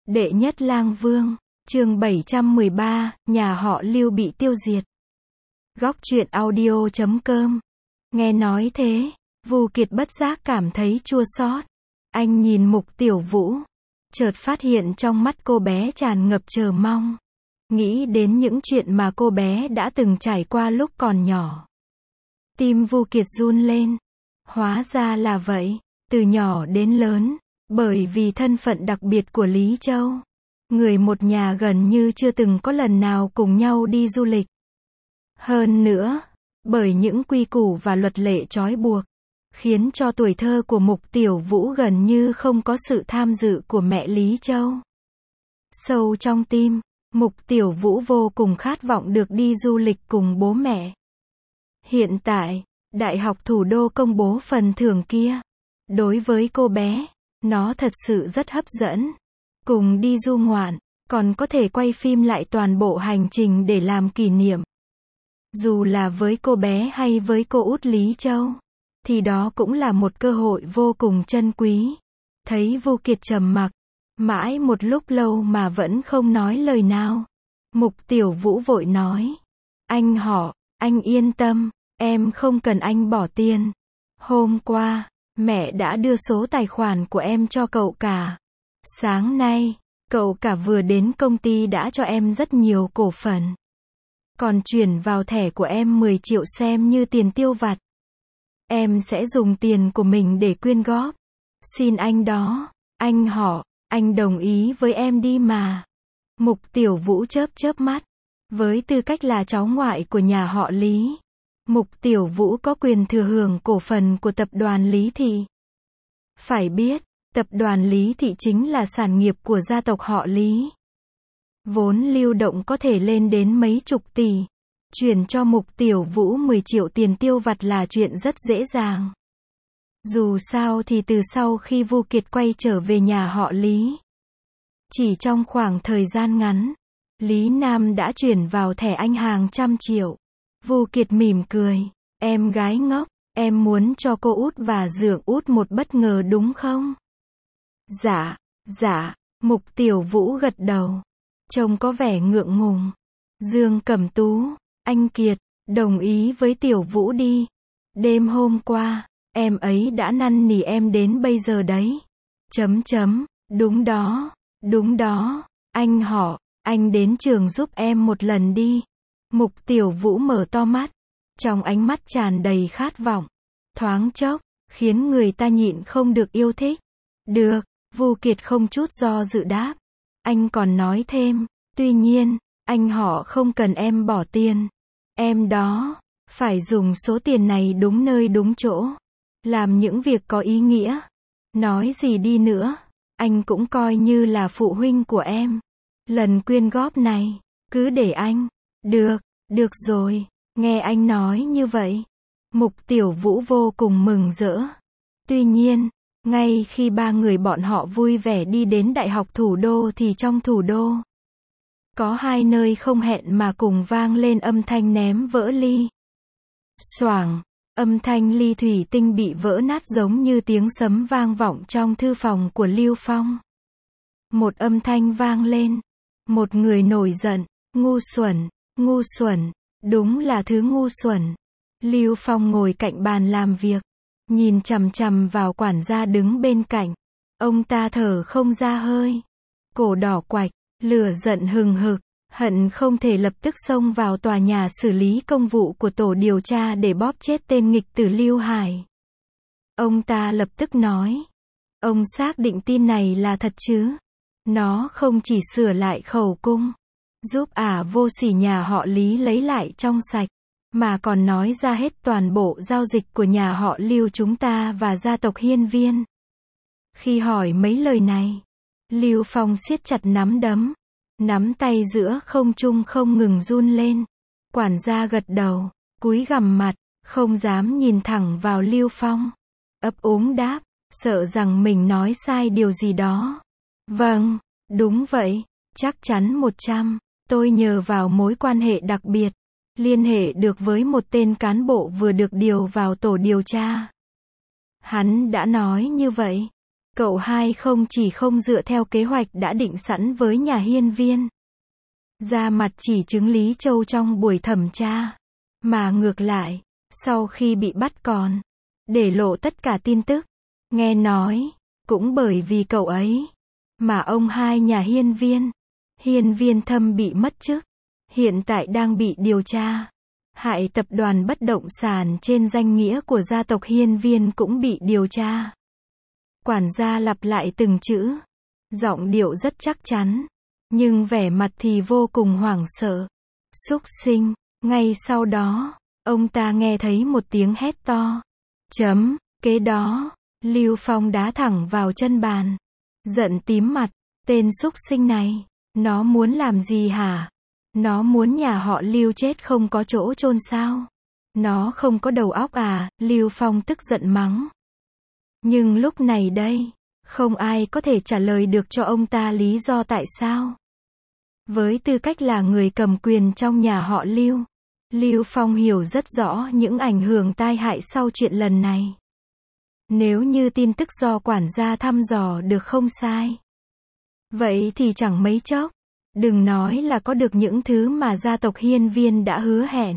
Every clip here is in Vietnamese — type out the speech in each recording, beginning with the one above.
Đệ nhất lang vương, chương 713, nhà họ Lưu bị tiêu diệt. Góc truyện audio.com. Nghe nói thế, Vu Kiệt bất giác cảm thấy chua xót. Anh nhìn Mục Tiểu Vũ, chợt phát hiện trong mắt cô bé tràn ngập chờ mong. Nghĩ đến những chuyện mà cô bé đã từng trải qua lúc còn nhỏ. Tim Vu Kiệt run lên. Hóa ra là vậy, từ nhỏ đến lớn, bởi vì thân phận đặc biệt của Lý Châu, người một nhà gần như chưa từng có lần nào cùng nhau đi du lịch. Hơn nữa, bởi những quy củ và luật lệ trói buộc, khiến cho tuổi thơ của Mục Tiểu Vũ gần như không có sự tham dự của mẹ Lý Châu. Sâu trong tim, Mục Tiểu Vũ vô cùng khát vọng được đi du lịch cùng bố mẹ. Hiện tại, Đại học Thủ đô công bố phần thưởng kia. Đối với cô bé, nó thật sự rất hấp dẫn. Cùng đi du ngoạn, còn có thể quay phim lại toàn bộ hành trình để làm kỷ niệm. Dù là với cô bé hay với cô út Lý Châu, thì đó cũng là một cơ hội vô cùng trân quý. Thấy Vu Kiệt trầm mặc, mãi một lúc lâu mà vẫn không nói lời nào. Mục Tiểu Vũ vội nói. Anh yên tâm, em không cần anh bỏ tiền. Hôm qua, mẹ đã đưa số tài khoản của em cho cậu cả. Sáng nay, cậu cả vừa đến công ty đã cho em rất nhiều cổ phần. Còn chuyển vào thẻ của em 10 triệu xem như tiền tiêu vặt. Em sẽ dùng tiền của mình để quyên góp. Xin anh đó, anh đồng ý với em đi mà. Mục Tiểu Vũ chớp mắt. Với tư cách là cháu ngoại của nhà họ Lý, Mục Tiểu Vũ có quyền thừa hưởng cổ phần của tập đoàn Lý Thị. Phải biết, tập đoàn Lý Thị chính là sản nghiệp của gia tộc họ Lý. Vốn lưu động có thể lên đến mấy chục tỷ. Chuyển cho Mục Tiểu Vũ 10 triệu tiền tiêu vặt là chuyện rất dễ dàng. Dù sao thì từ sau khi Vu Kiệt quay trở về nhà họ Lý, chỉ trong khoảng thời gian ngắn, Lý Nam đã chuyển vào thẻ anh hàng trăm triệu. Vu Kiệt mỉm cười. Em gái ngốc, em muốn cho cô út và Dượng út một bất ngờ đúng không? Dạ, Mục Tiểu Vũ gật đầu. Trông có vẻ ngượng ngùng. Dương Cẩm Tú, anh Kiệt, đồng ý với Tiểu Vũ đi. Đêm hôm qua, em ấy đã năn nỉ em đến bây giờ đấy. Đúng đó, anh đến trường giúp em một lần đi. Mục Tiểu Vũ mở to mắt, trong ánh mắt tràn đầy khát vọng. Thoáng chốc, khiến người ta nhịn không được yêu thích. Được, Vu Kiệt không chút do dự đáp. Anh còn nói thêm, tuy nhiên, anh không cần em bỏ tiền. Em đó, phải dùng số tiền này đúng nơi đúng chỗ. Làm những việc có ý nghĩa. Nói gì đi nữa, anh cũng coi như là phụ huynh của em. Lần quyên góp này, cứ để anh. Được rồi, nghe anh nói như vậy. Mục Tiểu Vũ vô cùng mừng rỡ. Tuy nhiên, ngay khi ba người bọn họ vui vẻ đi đến Đại học Thủ đô thì trong thủ đô, có hai nơi không hẹn mà cùng vang lên âm thanh ném vỡ ly. Xoảng, âm thanh ly thủy tinh bị vỡ nát giống như tiếng sấm vang vọng trong thư phòng của Lưu Phong. Một âm thanh vang lên. Một người nổi giận, ngu xuẩn, đúng là thứ ngu xuẩn. Lưu Phong ngồi cạnh bàn làm việc, nhìn chằm chằm vào quản gia đứng bên cạnh. Ông ta thở không ra hơi, cổ đỏ quạch, lửa giận hừng hực, hận không thể lập tức xông vào tòa nhà xử lý công vụ của tổ điều tra để bóp chết tên nghịch tử Lưu Hải. Ông ta lập tức nói, ông xác định tin này là thật chứ? Nó không chỉ sửa lại khẩu cung, giúp vô sỉ nhà họ Lý lấy lại trong sạch, mà còn nói ra hết toàn bộ giao dịch của nhà họ Lưu chúng ta và gia tộc Hiên Viên. Khi hỏi mấy lời này, Lưu Phong siết chặt nắm đấm, nắm tay giữa không trung không ngừng run lên. Quản gia gật đầu, cúi gằm mặt, không dám nhìn thẳng vào Lưu Phong. Ấp úng đáp, sợ rằng mình nói sai điều gì đó. Vâng, đúng vậy, chắc chắn 100. Tôi nhờ vào mối quan hệ đặc biệt, liên hệ được với một tên cán bộ vừa được điều vào tổ điều tra. Hắn đã nói như vậy. Cậu hai không chỉ không dựa theo kế hoạch đã định sẵn với nhà hiên viên, ra mặt chỉ chứng Lý Châu trong buổi thẩm tra, mà ngược lại, sau khi bị bắt còn để lộ tất cả tin tức. Nghe nói, cũng bởi vì cậu ấy, mà ông hai nhà hiên viên Thâm bị mất chức, hiện tại đang bị điều tra. Hại tập đoàn bất động sản trên danh nghĩa của gia tộc hiên viên cũng bị điều tra. Quản gia lặp lại từng chữ, giọng điệu rất chắc chắn, nhưng vẻ mặt thì vô cùng hoảng sợ. Súc sinh. Ngay sau đó, ông ta nghe thấy một tiếng hét to. Kế đó, Lưu Phong đá thẳng vào chân bàn, giận tím mặt. Tên súc sinh này, nó muốn làm gì hả? Nó muốn nhà họ Lưu chết không có chỗ chôn sao? Nó không có đầu óc à? Lưu Phong tức giận mắng. Nhưng lúc này đây, không ai có thể trả lời được cho ông ta lý do tại sao. Với tư cách là người cầm quyền trong nhà họ Lưu, Lưu Phong hiểu rất rõ những ảnh hưởng tai hại sau chuyện lần này. Nếu như tin tức do quản gia thăm dò được không sai, vậy thì chẳng mấy chốc, đừng nói là có được những thứ mà gia tộc hiên viên đã hứa hẹn.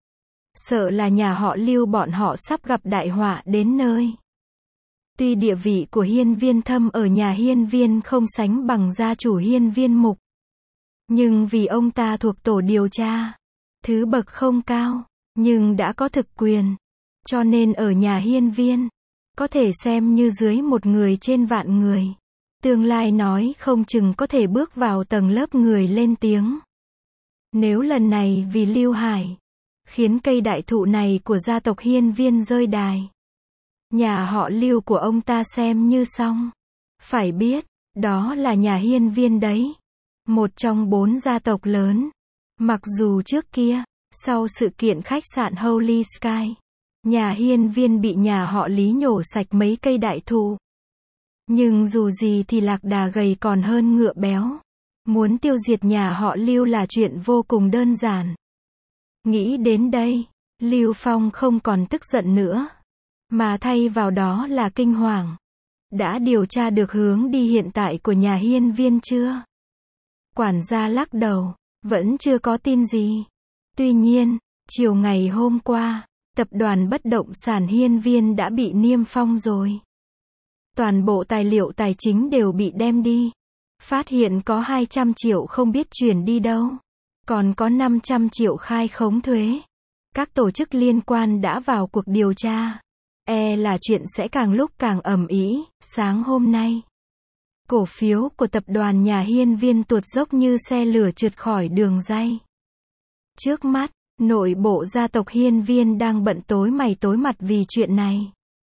Sợ là nhà họ Lưu bọn họ sắp gặp đại họa đến nơi. Tuy địa vị của hiên viên Thâm ở nhà hiên viên không sánh bằng gia chủ hiên viên Mục, nhưng vì ông ta thuộc tổ điều tra, thứ bậc không cao, nhưng đã có thực quyền, cho nên ở nhà hiên viên, có thể xem như dưới một người trên vạn người. Tương lai nói không chừng có thể bước vào tầng lớp người lên tiếng. Nếu lần này vì Lưu Hải, khiến cây đại thụ này của gia tộc hiên viên rơi đài, nhà họ Lưu của ông ta xem như xong. Phải biết, đó là nhà hiên viên đấy. Một trong 4 gia tộc lớn. Mặc dù trước kia, sau sự kiện khách sạn Holy Sky, nhà hiên viên bị nhà họ Lý nhổ sạch mấy cây đại thụ. Nhưng dù gì thì lạc đà gầy còn hơn ngựa béo. Muốn tiêu diệt nhà họ Lưu là chuyện vô cùng đơn giản. Nghĩ đến đây, Lưu Phong không còn tức giận nữa, mà thay vào đó là kinh hoàng. Đã điều tra được hướng đi hiện tại của nhà hiên viên chưa? Quản gia lắc đầu, vẫn chưa có tin gì. Tuy nhiên, chiều ngày hôm qua, tập đoàn bất động sản hiên viên đã bị niêm phong rồi. Toàn bộ tài liệu tài chính đều bị đem đi. Phát hiện có 200 triệu không biết chuyển đi đâu. Còn có 500 triệu khai khống thuế. Các tổ chức liên quan đã vào cuộc điều tra. Là chuyện sẽ càng lúc càng ầm ĩ. Sáng hôm nay, cổ phiếu của tập đoàn nhà hiên viên tuột dốc như xe lửa trượt khỏi đường ray. Trước mắt, nội bộ gia tộc hiên viên đang bận tối mày tối mặt vì chuyện này.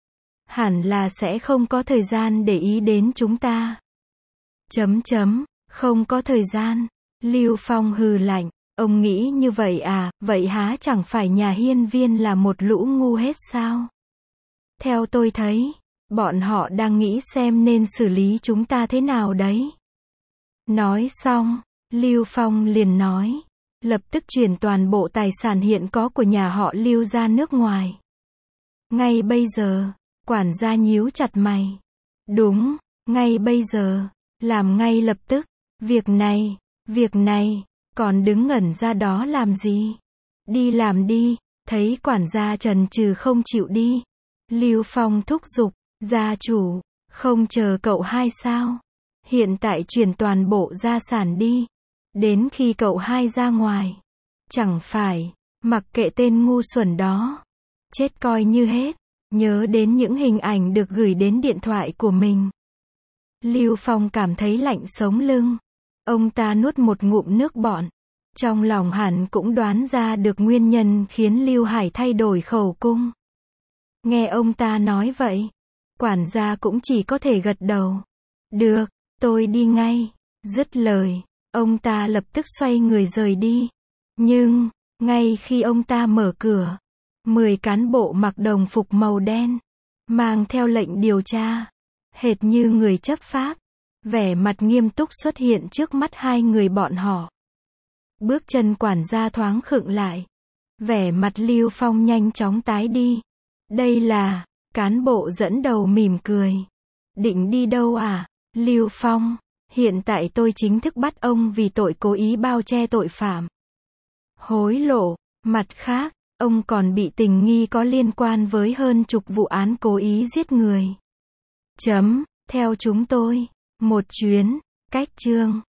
Hẳn là sẽ không có thời gian để ý đến chúng ta. Không có thời gian. Lưu Phong hừ lạnh. Ông nghĩ như vậy à? Vậy há chẳng phải nhà hiên viên là một lũ ngu hết sao? Theo tôi thấy, bọn họ đang nghĩ xem nên xử lý chúng ta thế nào đấy. Nói xong, Lưu Phong liền nói, lập tức chuyển toàn bộ tài sản hiện có của nhà họ Lưu ra nước ngoài. Ngay bây giờ, quản gia nhíu chặt mày. Đúng, ngay bây giờ, làm ngay lập tức. Việc này, còn đứng ngẩn ra đó làm gì? Đi làm đi. Thấy quản gia chần chừ không chịu đi, Lưu Phong thúc giục, gia chủ, không chờ cậu hai sao? Hiện tại chuyển toàn bộ gia sản đi. Đến khi cậu hai ra ngoài, chẳng phải, mặc kệ tên ngu xuẩn đó. Chết coi như hết. Nhớ đến những hình ảnh được gửi đến điện thoại của mình, Lưu Phong cảm thấy lạnh sống lưng. Ông ta nuốt một ngụm nước bọt. Trong lòng hẳn cũng đoán ra được nguyên nhân khiến Lưu Hải thay đổi khẩu cung. Nghe ông ta nói vậy, quản gia cũng chỉ có thể gật đầu. Được, tôi đi ngay. Dứt lời, ông ta lập tức xoay người rời đi. Nhưng, ngay khi ông ta mở cửa, 10 cán bộ mặc đồng phục màu đen, mang theo lệnh điều tra, hệt như người chấp pháp, vẻ mặt nghiêm túc xuất hiện trước mắt hai người bọn họ. Bước chân quản gia thoáng khựng lại. Vẻ mặt Lưu Phong nhanh chóng tái đi. Đây là, cán bộ dẫn đầu mỉm cười. định đi đâu à? Lưu Phong, hiện tại tôi chính thức bắt ông vì tội cố ý bao che tội phạm, hối lộ. Mặt khác, ông còn bị tình nghi có liên quan với hơn chục vụ án cố ý giết người. Theo chúng tôi, một chuyến, cách chương.